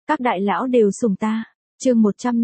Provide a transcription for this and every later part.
Các đại lão đều sủng ta. Chương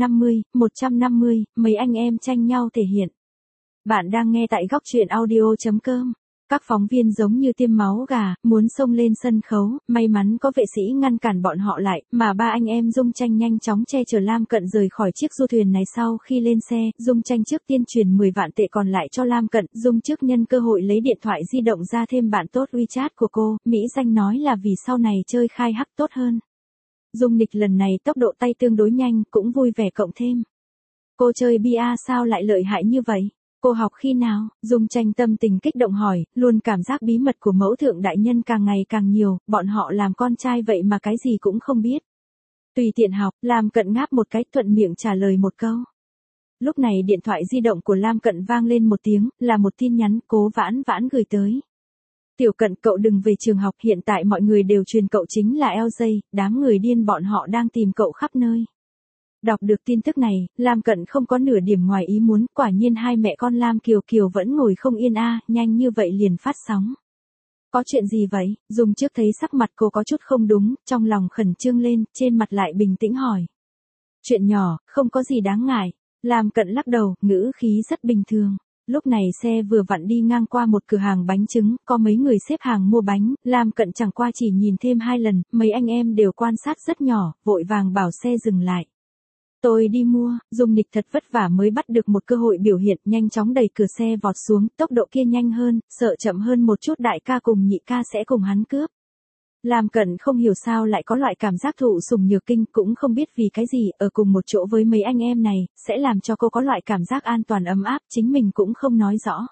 150, mấy anh em tranh nhau thể hiện. Bạn đang nghe tại góc truyện audio.com. Các phóng viên giống như tiêm máu gà, muốn xông lên sân khấu, may mắn có vệ sĩ ngăn cản bọn họ lại, mà ba anh em Dung Tranh nhanh chóng che chở Lam Cận rời khỏi chiếc du thuyền này. Sau khi lên xe, Dung Tranh trước tiên chuyển 10 vạn tệ còn lại cho Lam Cận. Dung trước nhân cơ hội lấy điện thoại di động ra thêm bạn tốt WeChat của cô, mỹ danh nói là vì sau này chơi khai hắc tốt hơn. Dung Nịch lần này tốc độ tay tương đối nhanh, cũng vui vẻ cộng thêm. Cô chơi bia sao lại lợi hại như vậy? Cô học khi nào? Dung Tranh tâm tình kích động hỏi, luôn cảm giác bí mật của mẫu thượng đại nhân càng ngày càng nhiều, bọn họ làm con trai vậy mà cái gì cũng không biết. Tùy tiện học, Lam Cận ngáp một cái thuận miệng trả lời một câu. Lúc này điện thoại di động của Lam Cận vang lên một tiếng, là một tin nhắn Cố Vãn Vãn gửi tới. Tiểu Cận, cậu đừng về trường học, hiện tại mọi người đều truyền cậu chính là LJ, đám người điên bọn họ đang tìm cậu khắp nơi. Đọc được tin tức này, Lam Cận không có nửa điểm ngoài ý muốn, quả nhiên hai mẹ con Lam Kiều Kiều vẫn ngồi không yên nhanh như vậy liền phát sóng. Có chuyện gì vậy? Dung trước thấy sắc mặt cô có chút không đúng, trong lòng khẩn trương lên, trên mặt lại bình tĩnh hỏi. Chuyện nhỏ, không có gì đáng ngại. Lam Cận lắc đầu, ngữ khí rất bình thường. Lúc này xe vừa vặn đi ngang qua một cửa hàng bánh trứng, có mấy người xếp hàng mua bánh, Lam Cận chẳng qua chỉ nhìn thêm 2 lần, mấy anh em đều quan sát rất nhỏ, vội vàng bảo xe dừng lại. Tôi đi mua. Dung Nịch thật vất vả mới bắt được một cơ hội biểu hiện, nhanh chóng đẩy cửa xe vọt xuống, tốc độ kia nhanh hơn, sợ chậm hơn một chút đại ca cùng nhị ca sẽ cùng hắn cướp. Lam Cận không hiểu sao lại có loại cảm giác thụ sủng nhược kinh, cũng không biết vì cái gì, ở cùng một chỗ với mấy anh em này, sẽ làm cho cô có loại cảm giác an toàn ấm áp, chính mình cũng không nói rõ.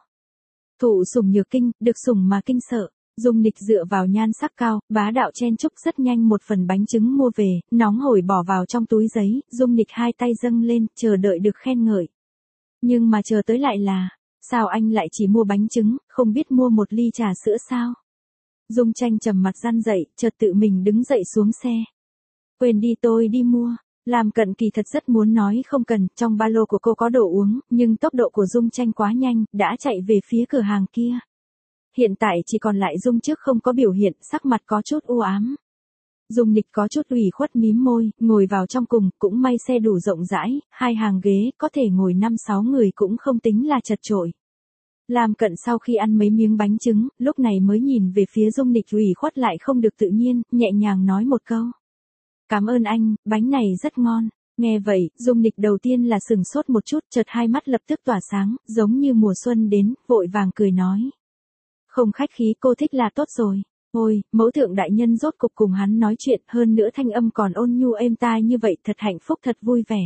Thụ sủng nhược kinh, được sủng mà kinh sợ. Dung Nịch dựa vào nhan sắc cao, bá đạo chen chúc rất nhanh một phần bánh trứng mua về, nóng hổi bỏ vào trong túi giấy, Dung Nịch hai tay dâng lên, chờ đợi được khen ngợi. Nhưng mà chờ tới lại là, sao anh lại chỉ mua bánh trứng, không biết mua một ly trà sữa sao? Dung Tranh trầm mặt răn dậy, chợt tự mình đứng dậy xuống xe. Quên đi, tôi đi mua. Lam Cận kỳ thật rất muốn nói không cần, trong ba lô của cô có đồ uống, nhưng tốc độ của Dung Tranh quá nhanh, đã chạy về phía cửa hàng kia. Hiện tại chỉ còn lại Dung trước không có biểu hiện, sắc mặt có chút u ám. Dung Nịch có chút ủy khuất mím môi, ngồi vào trong cùng, cũng may xe đủ rộng rãi, 2 hàng ghế, có thể ngồi 5-6 người cũng không tính là chật chội. Lam Cận sau khi ăn mấy miếng bánh trứng, lúc này mới nhìn về phía Dung Nịch ủy khuất lại không được tự nhiên, nhẹ nhàng nói một câu. Cảm ơn anh, bánh này rất ngon. Nghe vậy, Dung Nịch đầu tiên là sừng sốt một chút, chợt hai mắt lập tức tỏa sáng, giống như mùa xuân đến, vội vàng cười nói. Không khách khí, cô thích là tốt rồi. Ôi, mẫu thượng đại nhân rốt cục cùng hắn nói chuyện, hơn nữa thanh âm còn ôn nhu êm tai như vậy, thật hạnh phúc, thật vui vẻ.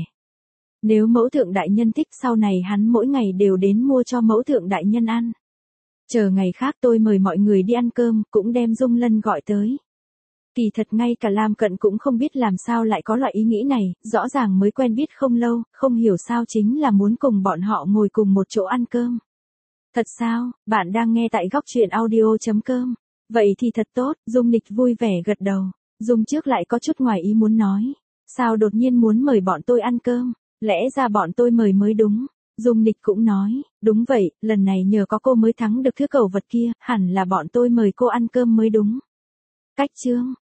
Nếu mẫu thượng đại nhân thích, sau này hắn mỗi ngày đều đến mua cho mẫu thượng đại nhân ăn. Chờ ngày khác tôi mời mọi người đi ăn cơm, cũng đem Dung Lân gọi tới. Kỳ thật ngay cả Lam Cận cũng không biết làm sao lại có loại ý nghĩ này, rõ ràng mới quen biết không lâu, không hiểu sao chính là muốn cùng bọn họ ngồi cùng một chỗ ăn cơm. Thật sao? Bạn đang nghe tại góc truyện audio.com. Vậy thì thật tốt, Dung Nịch vui vẻ gật đầu. Dung trước lại có chút ngoài ý muốn nói. Sao đột nhiên muốn mời bọn tôi ăn cơm? Lẽ ra bọn tôi mời mới đúng. Dung Nịch cũng nói, đúng vậy, lần này nhờ có cô mới thắng được thứ cẩu vật kia, hẳn là bọn tôi mời cô ăn cơm mới đúng. Cách chương.